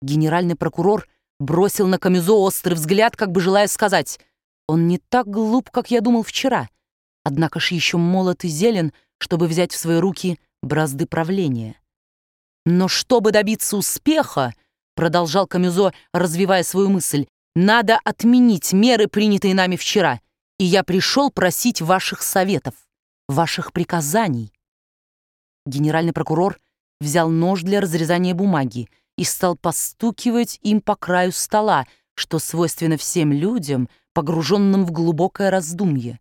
Генеральный прокурор бросил на Камюзо острый взгляд, как бы желая сказать: «Он не так глуп, как я думал вчера, однако ж еще молод и зелен, чтобы взять в свои руки бразды правления». «Но чтобы добиться успеха, — продолжал Камюзо, развивая свою мысль, — надо отменить меры, принятые нами вчера, и я пришел просить ваших советов, ваших приказаний». Генеральный прокурор взял нож для разрезания бумаги и стал постукивать им по краю стола, что свойственно всем людям, погруженным в глубокое раздумье.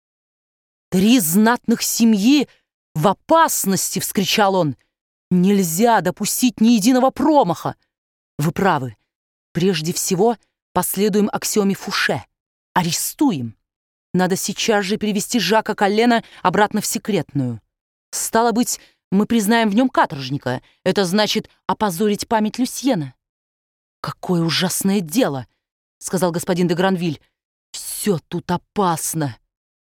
«Три знатных семьи в опасности!» — вскричал он. «Нельзя допустить ни единого промаха! Вы правы. Прежде всего последуем аксиоме Фуше. Арестуем. Надо сейчас же перевести Жака Коллена обратно в секретную. Стало быть, мы признаем в нем каторжника. Это значит опозорить память Люсьена». «Какое ужасное дело!» — сказал господин де Гранвиль. «Все тут опасно».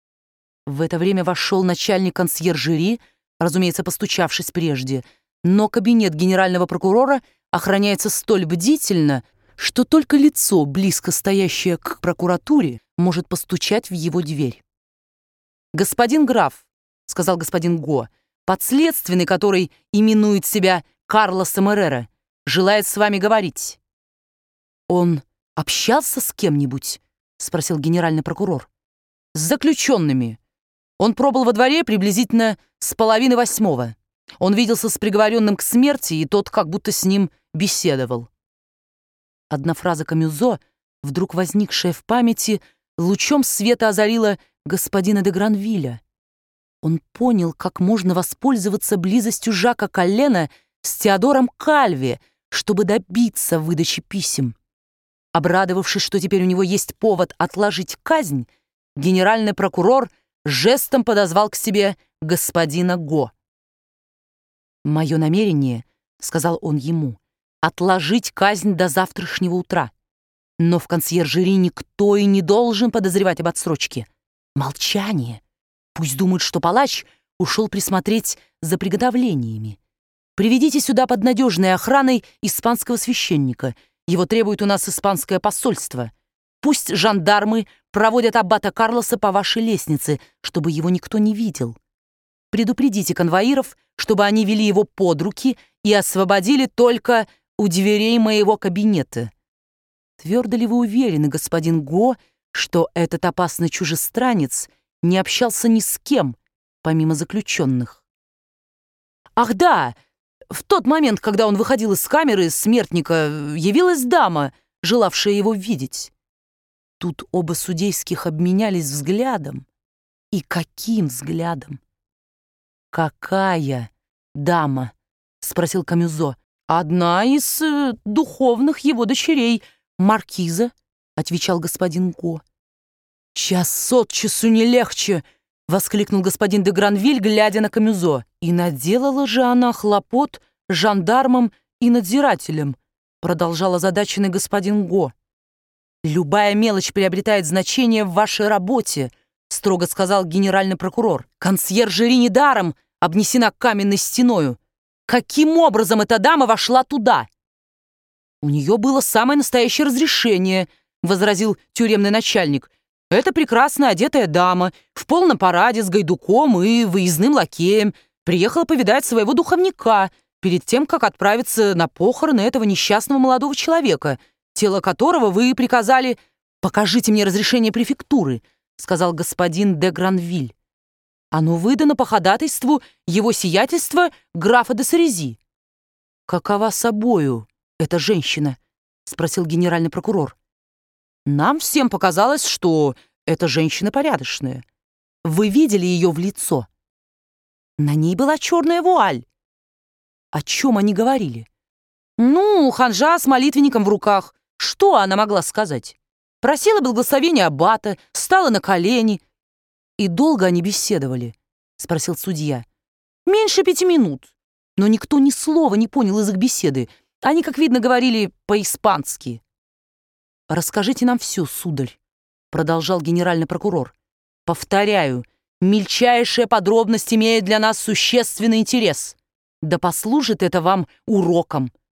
В это время вошел начальник консьержери, разумеется, постучавшись прежде, но кабинет генерального прокурора охраняется столь бдительно, что только лицо, близко стоящее к прокуратуре, может постучать в его дверь. «Господин граф», — сказал господин Го, «подследственный, который именует себя Карлосом Эррера, желает с вами говорить». «Он общался с кем-нибудь?» — спросил генеральный прокурор. «С заключенными. Он пробыл во дворе приблизительно с 7:30. Он виделся с приговоренным к смерти, и тот как будто с ним беседовал». Одна фраза Камюзо, вдруг возникшая в памяти, лучом света озарила господина де Гранвиля. Он понял, как можно воспользоваться близостью Жака Коллена с Теодором Кальви, чтобы добиться выдачи писем. Обрадовавшись, что теперь у него есть повод отложить казнь, генеральный прокурор жестом подозвал к себе господина Го. «Мое намерение, — сказал он ему, — отложить казнь до завтрашнего утра. Но в консьержери никто и не должен подозревать об отсрочке. Молчание. Пусть думают, что палач ушел присмотреть за приготовлениями. Приведите сюда под надежной охраной испанского священника. Его требует у нас испанское посольство. Пусть жандармы проводят аббата Карлоса по вашей лестнице, чтобы его никто не видел. Предупредите конвоиров, чтобы они вели его под руки и освободили только у дверей моего кабинета. Твердо ли вы уверены, господин Го, что этот опасный чужестранец не общался ни с кем, помимо заключенных?» «Ах да! В тот момент, когда он выходил из камеры смертника, явилась дама, желавшая его видеть». Тут оба судейских обменялись взглядом. И каким взглядом? «Какая дама?» — спросил Камюзо. «Одна из духовных его дочерей, маркиза», — отвечал господин Го. «Час от часу не легче!» — воскликнул господин де Гранвиль, глядя на Камюзо. «И наделала же она хлопот жандармам и надзирателям», — продолжал озадаченный господин Го. «Любая мелочь приобретает значение в вашей работе», — строго сказал генеральный прокурор. «Консьержери недаром обнесена каменной стеною. Каким образом эта дама вошла туда?» «У нее было самое настоящее разрешение», — возразил тюремный начальник. «Это прекрасно одетая дама, в полном параде с гайдуком и выездным лакеем, приехала повидать своего духовника перед тем, как отправиться на похороны этого несчастного молодого человека, тело которого вы приказали...» «Покажите мне разрешение префектуры», — сказал господин де Гранвиль. «Оно выдано по ходатайству его сиятельства графа де Сарези». «Какова собою эта женщина?» — спросил генеральный прокурор. «Нам всем показалось, что эта женщина порядочная. Вы видели ее в лицо?» «На ней была черная вуаль». «О чем они говорили?» «Ну, ханжа с молитвенником в руках. Что она могла сказать? Просила благословения аббата, стала на колени». «И долго они беседовали?» — спросил судья. «Меньше 5 минут. Но никто ни слова не понял из их беседы. Они, как видно, говорили по-испански». «Расскажите нам все, сударь», — продолжал генеральный прокурор. «Повторяю, мельчайшая подробность имеет для нас существенный интерес. Да послужит это вам уроком.